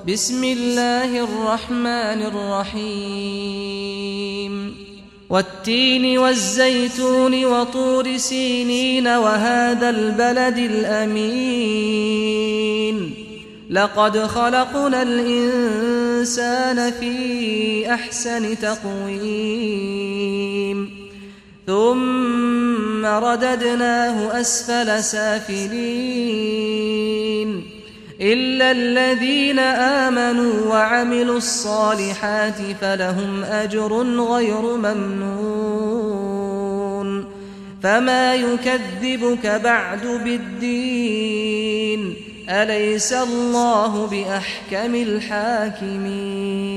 بسم الله الرحمن الرحيم والتين والزيتون وطور سينين وهذا البلد الأمين لقد خلقنا الإنسان في أحسن تقويم ثم رددناه أسفل سافلين إلا الذين آمنوا وعملوا الصالحات فلهم أجر غير ممنون فما يكذبك بعد بالدين أليس الله بأحكم الحاكمين